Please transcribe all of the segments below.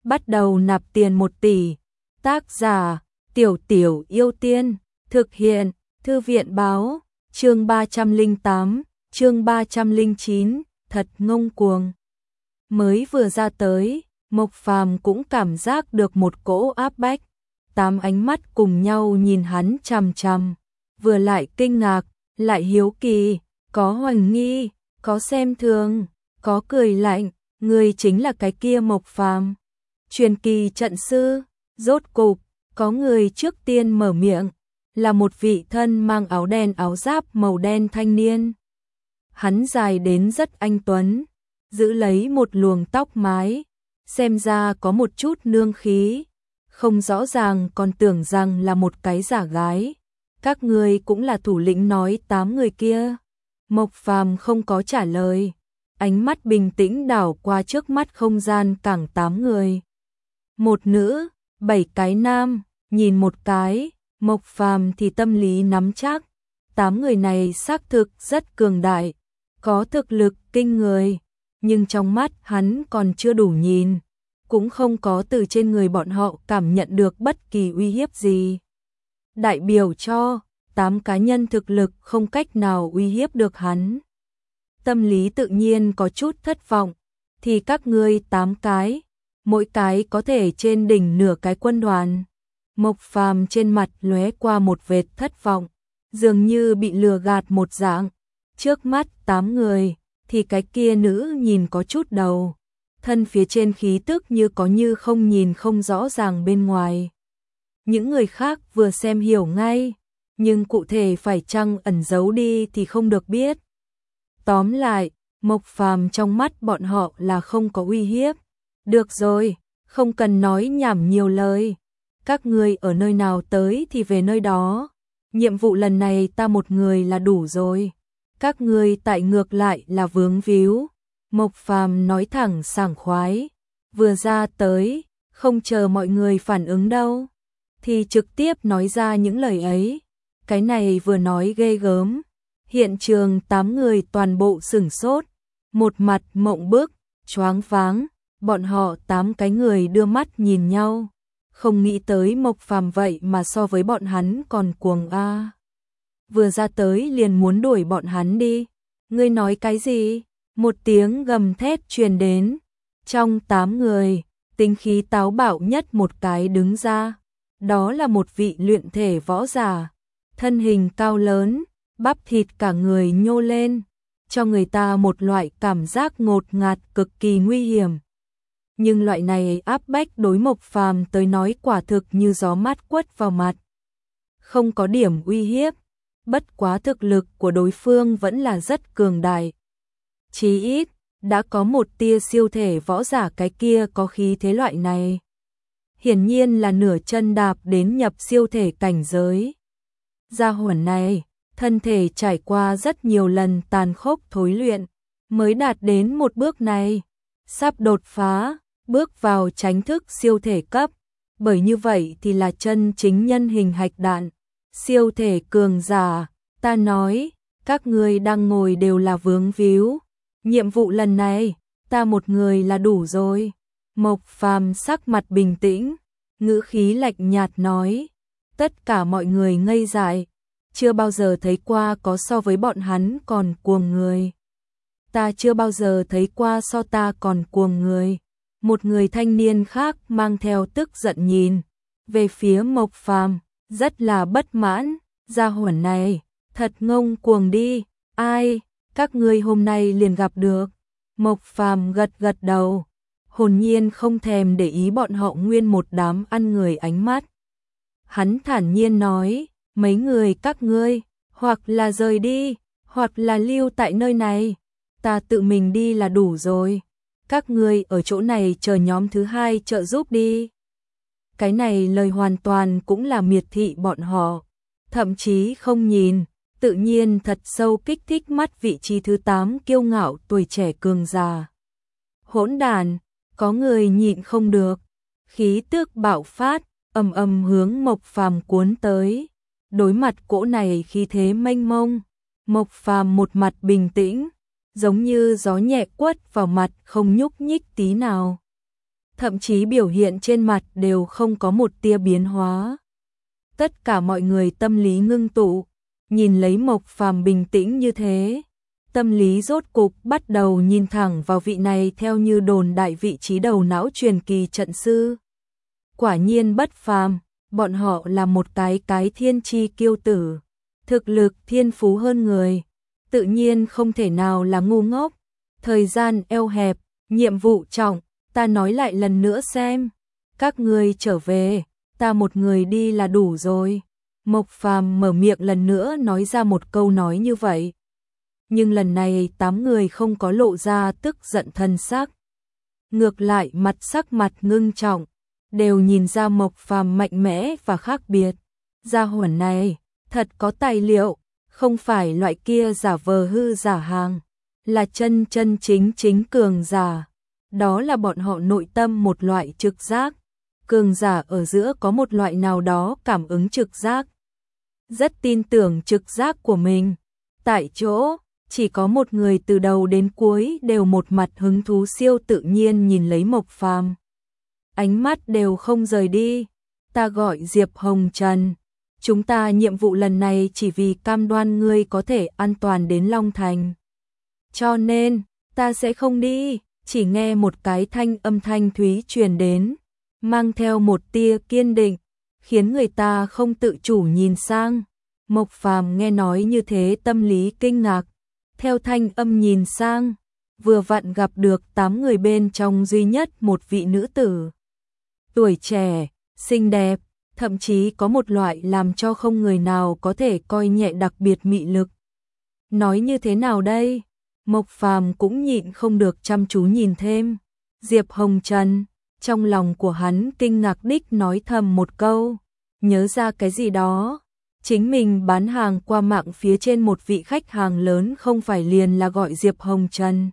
bắt đầu nạp tiền 1 tỷ. Tác giả, Tiểu Tiểu Yêu Tiên, thực hiện, Thư viện báo, chương 308, chương 309, thật ngông cuồng. Mới vừa ra tới, Mộc Phàm cũng cảm giác được một cỗ áp bách. 8 ánh mắt cùng nhau nhìn hắn chằm chằm, vừa lại kinh ngạc, lại hiếu kỳ, có hoài nghi, có xem thường, có cười lạnh, người chính là cái kia Mộc Phàm, truyền kỳ trận sư. Rốt cục, có người trước tiên mở miệng, là một vị thân mang áo đen áo giáp màu đen thanh niên. Hắn dài đến rất anh tuấn, giữ lấy một luồng tóc mái, xem ra có một chút nương khí, không rõ ràng còn tưởng rằng là một cái giả gái. Các người cũng là thủ lĩnh nói 8 người kia. Mộc Phàm không có trả lời, ánh mắt bình tĩnh đảo qua trước mắt không gian cảng 8 người. 1 nữ, 7 cái nam, nhìn một cái, Mộc Phàm thì tâm lý nắm chắc, 8 người này xác thực rất cường đại, có thực lực kinh người, nhưng trong mắt hắn còn chưa đủ nhìn, cũng không có từ trên người bọn họ cảm nhận được bất kỳ uy hiếp gì. Đại biểu cho 8 cá nhân thực lực không cách nào uy hiếp được hắn. Tâm lý tự nhiên có chút thất vọng, thì các ngươi 8 cái, mỗi cái có thể trên đỉnh nửa cái quân đoàn. Mộc Phàm trên mặt lóe qua một vệt thất vọng, dường như bị lừa gạt một dạng. Trước mắt 8 người, thì cái kia nữ nhìn có chút đầu, thân phía trên khí tức như có như không nhìn không rõ ràng bên ngoài. Những người khác vừa xem hiểu ngay, nhưng cụ thể phải chăng ẩn giấu đi thì không được biết. Tóm lại, Mộc Phàm trong mắt bọn họ là không có uy hiếp. Được rồi, không cần nói nhảm nhiều lời. Các ngươi ở nơi nào tới thì về nơi đó. Nhiệm vụ lần này ta một người là đủ rồi. Các ngươi tại ngược lại là vướng víu. Mộc Phàm nói thẳng sảng khoái. Vừa ra tới, không chờ mọi người phản ứng đâu, thì trực tiếp nói ra những lời ấy. Cái này vừa nói ghê gớm. Hiện trường 8 người toàn bộ sửng sốt, một mặt mộng bức, choáng váng. Bọn họ 8 cái người đưa mắt nhìn nhau, không nghĩ tới Mộc Phàm vậy mà so với bọn hắn còn cuồng a. Vừa ra tới liền muốn đuổi bọn hắn đi. Ngươi nói cái gì? Một tiếng gầm thét truyền đến. Trong 8 người, tính khí táo bạo nhất một cái đứng ra. Đó là một vị luyện thể võ giả, thân hình cao lớn, bắp thịt cả người nhô lên, cho người ta một loại cảm giác ngột ngạt cực kỳ nguy hiểm. Nhưng loại này áp bách đối Mộc Phàm tới nói quả thực như gió mát quất vào mặt. Không có điểm uy hiếp, bất quá thực lực của đối phương vẫn là rất cường đại. Chí ít, đã có một tia siêu thể võ giả cái kia có khí thế loại này. Hiển nhiên là nửa chân đạp đến nhập siêu thể cảnh giới. Gia hỏa này, thân thể trải qua rất nhiều lần tàn khốc thối luyện, mới đạt đến một bước này. Sắp đột phá, bước vào chánh thức siêu thể cấp, bởi như vậy thì là chân chính nhân hình hạch đạn, siêu thể cường giả. Ta nói, các ngươi đang ngồi đều là vướng víu, nhiệm vụ lần này, ta một người là đủ rồi. Mộc Phàm sắc mặt bình tĩnh, ngữ khí lạnh nhạt nói. Tất cả mọi người ngây dại, chưa bao giờ thấy qua có so với bọn hắn còn cuồng người. Ta chưa bao giờ thấy qua so ta còn cuồng người. Một người thanh niên khác mang theo tức giận nhìn về phía Mộc Phàm, rất là bất mãn. Gia hỏa này, thật ngông cuồng đi. Ai, các ngươi hôm nay liền gặp được. Mộc Phàm gật gật đầu, hồn nhiên không thèm để ý bọn họ nguyên một đám ăn người ánh mắt. Hắn thản nhiên nói, mấy người các ngươi, hoặc là rời đi, hoặc là lưu tại nơi này. Ta tự mình đi là đủ rồi. Các ngươi ở chỗ này chờ nhóm thứ 2 trợ giúp đi. Cái này lời hoàn toàn cũng là miệt thị bọn họ, thậm chí không nhìn, tự nhiên thật sâu kích thích mắt vị trí thứ 8 kiêu ngạo tuổi trẻ cường già. Hỗn đàn, có người nhịn không được, khí tức bạo phát, ầm ầm hướng Mộc Phàm cuốn tới. Đối mặt cỗ này khí thế mênh mông, Mộc Phàm một mặt bình tĩnh, giống như gió nhẹ quất vào mặt không nhúc nhích tí nào. thậm chí biểu hiện trên mặt đều không có một tia biến hóa. Tất cả mọi người tâm lý ngưng tụ, nhìn lấy Mộc Phàm bình tĩnh như thế, tâm lý rốt cục bắt đầu nhìn thẳng vào vị này theo như đồn đại vị trí đầu não truyền kỳ trận sư. Quả nhiên bất phàm, bọn họ là một cái thiên chi kiêu tử, thực lực thiên phú hơn người, tự nhiên không thể nào là ngu ngốc. Thời gian eo hẹp, nhiệm vụ trọng, ta nói lại lần nữa xem, các ngươi trở về, ta một người đi là đủ rồi. Mộc Phàm mở miệng lần nữa nói ra một câu nói như vậy. Nhưng lần này 8 người không có lộ ra tức giận thần sắc. Ngược lại sắc mặt ngưng trọng, đều nhìn ra Mộc Phàm mạnh mẽ và khác biệt. Gia hỏa này, thật có tài liệu, không phải loại kia giả vờ hư giả hàng, là chân chính cường giả. Đó là bọn họ nội tâm một loại trực giác. Cường giả ở giữa có một loại nào đó cảm ứng trực giác. Rất tin tưởng trực giác của mình. Tại chỗ, chỉ có một người từ đầu đến cuối đều một mặt hứng thú siêu tự nhiên nhìn lấy Mộc Phàm. Ánh mắt đều không rời đi. Ta gọi Diệp Hồng Trần. Chúng ta nhiệm vụ lần này chỉ vì cam đoan ngươi có thể an toàn đến Long Thành. Cho nên, ta sẽ không đi. Chỉ nghe một cái âm thanh thúy truyền đến, mang theo một tia kiên định, khiến người ta không tự chủ nhìn sang. Mộc Phàm nghe nói như thế tâm lý kinh ngạc, theo thanh âm nhìn sang, vừa vặn gặp được 8 người bên trong duy nhất một vị nữ tử. Tuổi trẻ, xinh đẹp, thậm chí có một loại làm cho không người nào có thể coi nhẹ đặc biệt mị lực. Nói như thế nào đây? Mộc Phàm cũng nhịn không được chăm chú nhìn thêm. Diệp Hồng Trần, trong lòng của hắn kinh ngạc đích nói thầm một câu, nhớ ra cái gì đó. Chính mình bán hàng qua mạng phía trên một vị khách hàng lớn không phải liền là gọi Diệp Hồng Trần.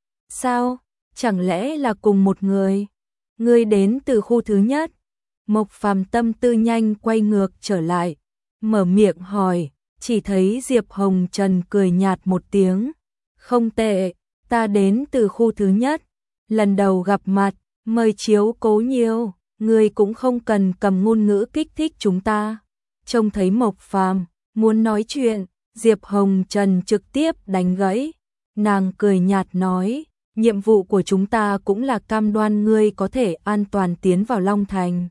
Sao? Chẳng lẽ là cùng một người? Người đến từ khu thứ nhất. Mộc Phàm tâm tư nhanh quay ngược trở lại, mở miệng hỏi, chỉ thấy Diệp Hồng Trần cười nhạt một tiếng. Không tệ, ta đến từ khu thứ nhất. Lần đầu gặp mặt, mời chiếu cố nhiều, người cũng không cần cầm ngôn ngữ kích thích chúng ta. Trông thấy Mộc Phàm muốn nói chuyện, Diệp Hồng Trần trực tiếp đánh gãy. Nàng cười nhạt nói, nhiệm vụ của chúng ta cũng là cam đoan ngươi có thể an toàn tiến vào Long Thành.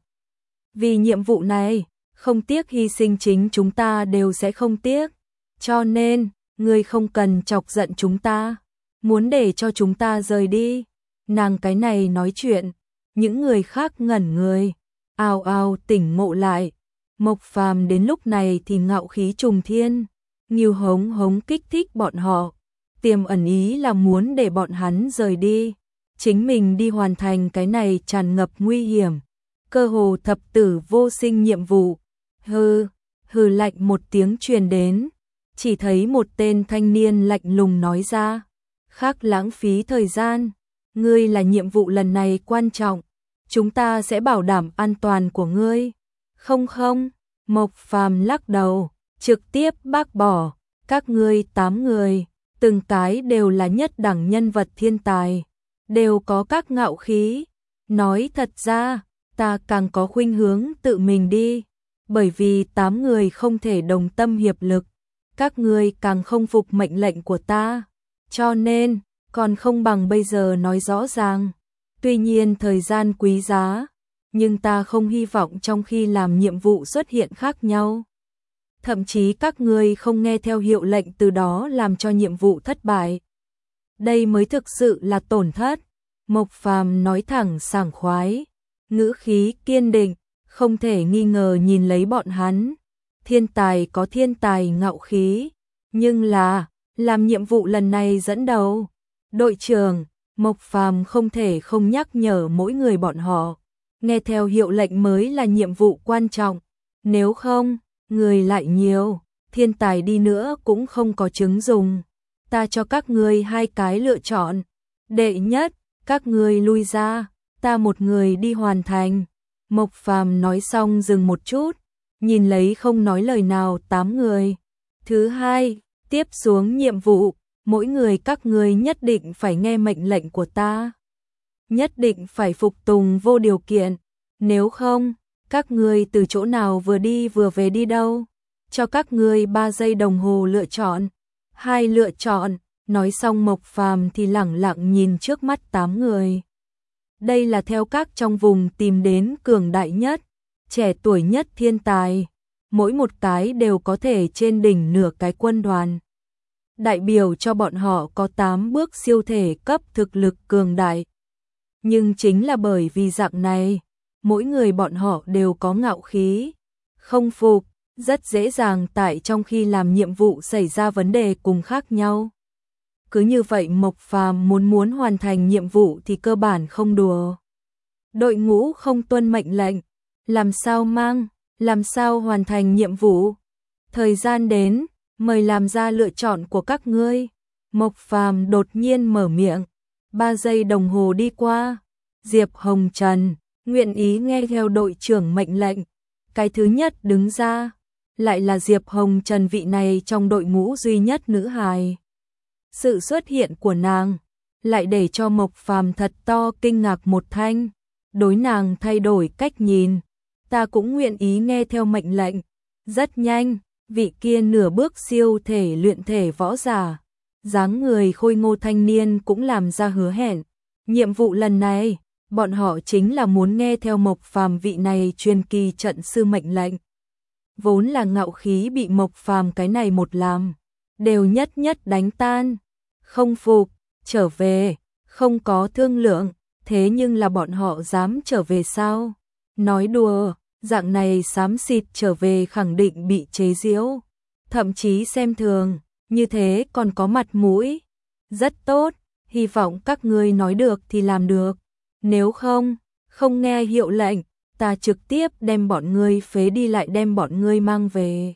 Vì nhiệm vụ này, không tiếc hy sinh chính chúng ta đều sẽ không tiếc. Cho nên, ngươi không cần chọc giận chúng ta, muốn để cho chúng ta rời đi. Nàng cái này nói chuyện, những người khác ngẩn người, ào ào tỉnh ngộ lại. Mộc Phàm đến lúc này thì ngạo khí trùng thiên, nghiêu hống kích thích bọn họ, tiềm ẩn ý là muốn để bọn hắn rời đi, chính mình đi hoàn thành cái này tràn ngập nguy hiểm, cơ hồ thập tử vô sinh nhiệm vụ. Hừ lạnh một tiếng truyền đến, chỉ thấy một tên thanh niên lạnh lùng nói ra, khác lãng phí thời gian, ngươi là nhiệm vụ lần này quan trọng, chúng ta sẽ bảo đảm an toàn của ngươi. Không, Mộc Phàm lắc đầu, trực tiếp bác bỏ, các ngươi 8 người, từng cái đều là nhất đẳng nhân vật thiên tài, đều có các ngạo khí. Nói thật ra, ta càng có khuynh hướng tự mình đi, bởi vì 8 người không thể đồng tâm hiệp lực, các ngươi càng không phục mệnh lệnh của ta, cho nên, còn không bằng bây giờ nói rõ ràng. Tuy nhiên thời gian quý giá, nhưng ta không hy vọng trong khi làm nhiệm vụ xuất hiện khác nhau. Thậm chí các ngươi không nghe theo hiệu lệnh từ đó làm cho nhiệm vụ thất bại. Đây mới thực sự là tổn thất. Mộc Phàm nói thẳng sảng khoái, ngữ khí kiên định, không thể nghi ngờ nhìn lấy bọn hắn. Thiên tài có thiên tài ngạo khí, nhưng là, làm nhiệm vụ lần này dẫn đầu. Đội trưởng, Mộc Phàm không thể không nhắc nhở mỗi người bọn họ. Nghe theo hiệu lệnh mới là nhiệm vụ quan trọng, nếu không, người lại nhiều, thiên tài đi nữa cũng không có chứng dùng. Ta cho các ngươi 2 cái lựa chọn. Đệ nhất, các ngươi lui ra, ta một người đi hoàn thành. Mộc Phàm nói xong dừng một chút, nhìn lấy không nói lời nào 8 người. Thứ hai, tiếp xuống nhiệm vụ, mỗi người các ngươi nhất định phải nghe mệnh lệnh của ta. nhất định phải phục tùng vô điều kiện, nếu không, các ngươi từ chỗ nào vừa đi vừa về đi đâu? Cho các ngươi 3 giây đồng hồ lựa chọn. 2 lựa chọn, nói xong Mộc Phàm thì lẳng lặng nhìn trước mắt 8 người. Đây là theo các trong vùng tìm đến cường đại nhất, trẻ tuổi nhất thiên tài, mỗi một cái đều có thể trên đỉnh nửa cái quân đoàn. Đại biểu cho bọn họ có 8 bước siêu thể cấp thực lực cường đại. Nhưng chính là bởi vì dạng này, mỗi người bọn họ đều có ngạo khí, không phục, rất dễ dàng tại trong khi làm nhiệm vụ xảy ra vấn đề cùng khác nhau. Cứ như vậy Mộc Phàm muốn hoàn thành nhiệm vụ thì cơ bản không đùa. Đội ngũ không tuân mệnh lệnh, làm sao hoàn thành nhiệm vụ? Thời gian đến, mời làm ra lựa chọn của các ngươi. Mộc Phàm đột nhiên mở miệng. 3 giây đồng hồ đi qua, Diệp Hồng Trần nguyện ý nghe theo đội trưởng mệnh lệnh. Cái thứ nhất đứng ra, lại là Diệp Hồng Trần, vị này trong đội ngũ duy nhất nữ hài. Sự xuất hiện của nàng lại để cho Mộc Phàm thật to kinh ngạc một thanh, đối nàng thay đổi cách nhìn. Ta cũng nguyện ý nghe theo mệnh lệnh. Rất nhanh, vị kia nửa bước siêu thể luyện thể võ giả, dáng người khôi ngô thanh niên cũng làm ra hứa hẹn. Nhiệm vụ lần này, bọn họ chính là muốn nghe theo Mộc Phàm vị này truyền kỳ trận sư mệnh lệnh. Vốn là ngạo khí bị Mộc Phàm cái này một làm, đều nhất đánh tan. Không phục, trở về, không có thương lượng, thế nhưng là bọn họ dám trở về sao? Nói đùa, dạng này xám xịt trở về khẳng định bị chế giễu, thậm chí xem thường, như thế còn có mặt mũi. Rất tốt, hy vọng các ngươi nói được thì làm được, nếu không nghe hiệu lệnh, ta trực tiếp đem bọn ngươi phế đi lại đem bọn ngươi mang về.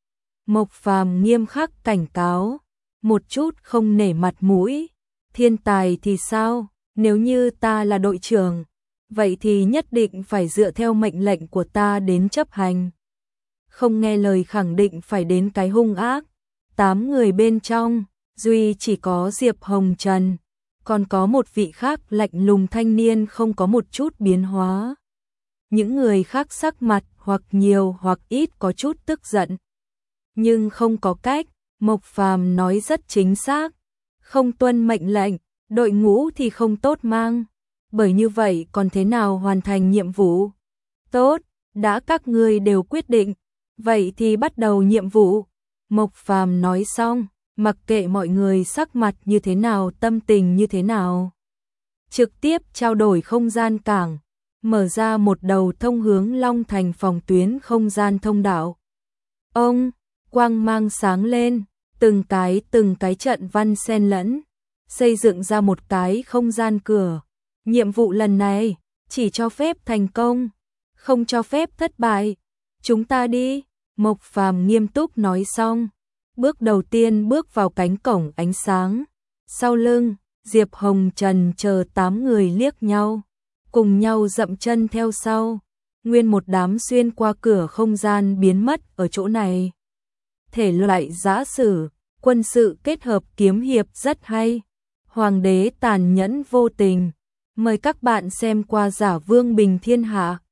Mộc Phàm nghiêm khắc cảnh cáo, một chút không nể mặt mũi. Thiên tài thì sao, nếu như ta là đội trưởng, vậy thì nhất định phải dựa theo mệnh lệnh của ta đến chấp hành. Không nghe lời khẳng định phải đến cái hung ác. 8 người bên trong, duy chỉ có Diệp Hồng Trần, còn có một vị khác lạnh lùng thanh niên không có một chút biến hóa. Những người khác sắc mặt hoặc nhiều hoặc ít có chút tức giận. Nhưng không có cách, Mộc Phàm nói rất chính xác. Không tuân mệnh lệnh, đội ngũ thì không tốt mang. Bởi như vậy còn thế nào hoàn thành nhiệm vụ? Tốt, đã các ngươi đều quyết định, vậy thì bắt đầu nhiệm vụ. Mộc Phàm nói xong, mặc kệ mọi người sắc mặt như thế nào, tâm tình như thế nào, trực tiếp trao đổi không gian cảng, mở ra một đầu thông hướng Long Thành phòng tuyến không gian thông đạo. Ông, quang mang sáng lên, từng cái trận văn xen lẫn, xây dựng ra một cái không gian cửa. Nhiệm vụ lần này chỉ cho phép thành công, không cho phép thất bại. Chúng ta đi, Mộc Phàm nghiêm túc nói xong, bước đầu tiên bước vào cánh cổng ánh sáng. Sau lưng, Diệp Hồng Trần chờ 8 người liếc nhau, cùng nhau dậm chân theo sau. Nguyên một đám xuyên qua cửa không gian biến mất ở chỗ này. Thể loại giã sử, quân sự kết hợp kiếm hiệp rất hay. Hoàng đế tàn nhẫn vô tình. Mời các bạn xem qua Giả Vương Bình Thiên Hạ.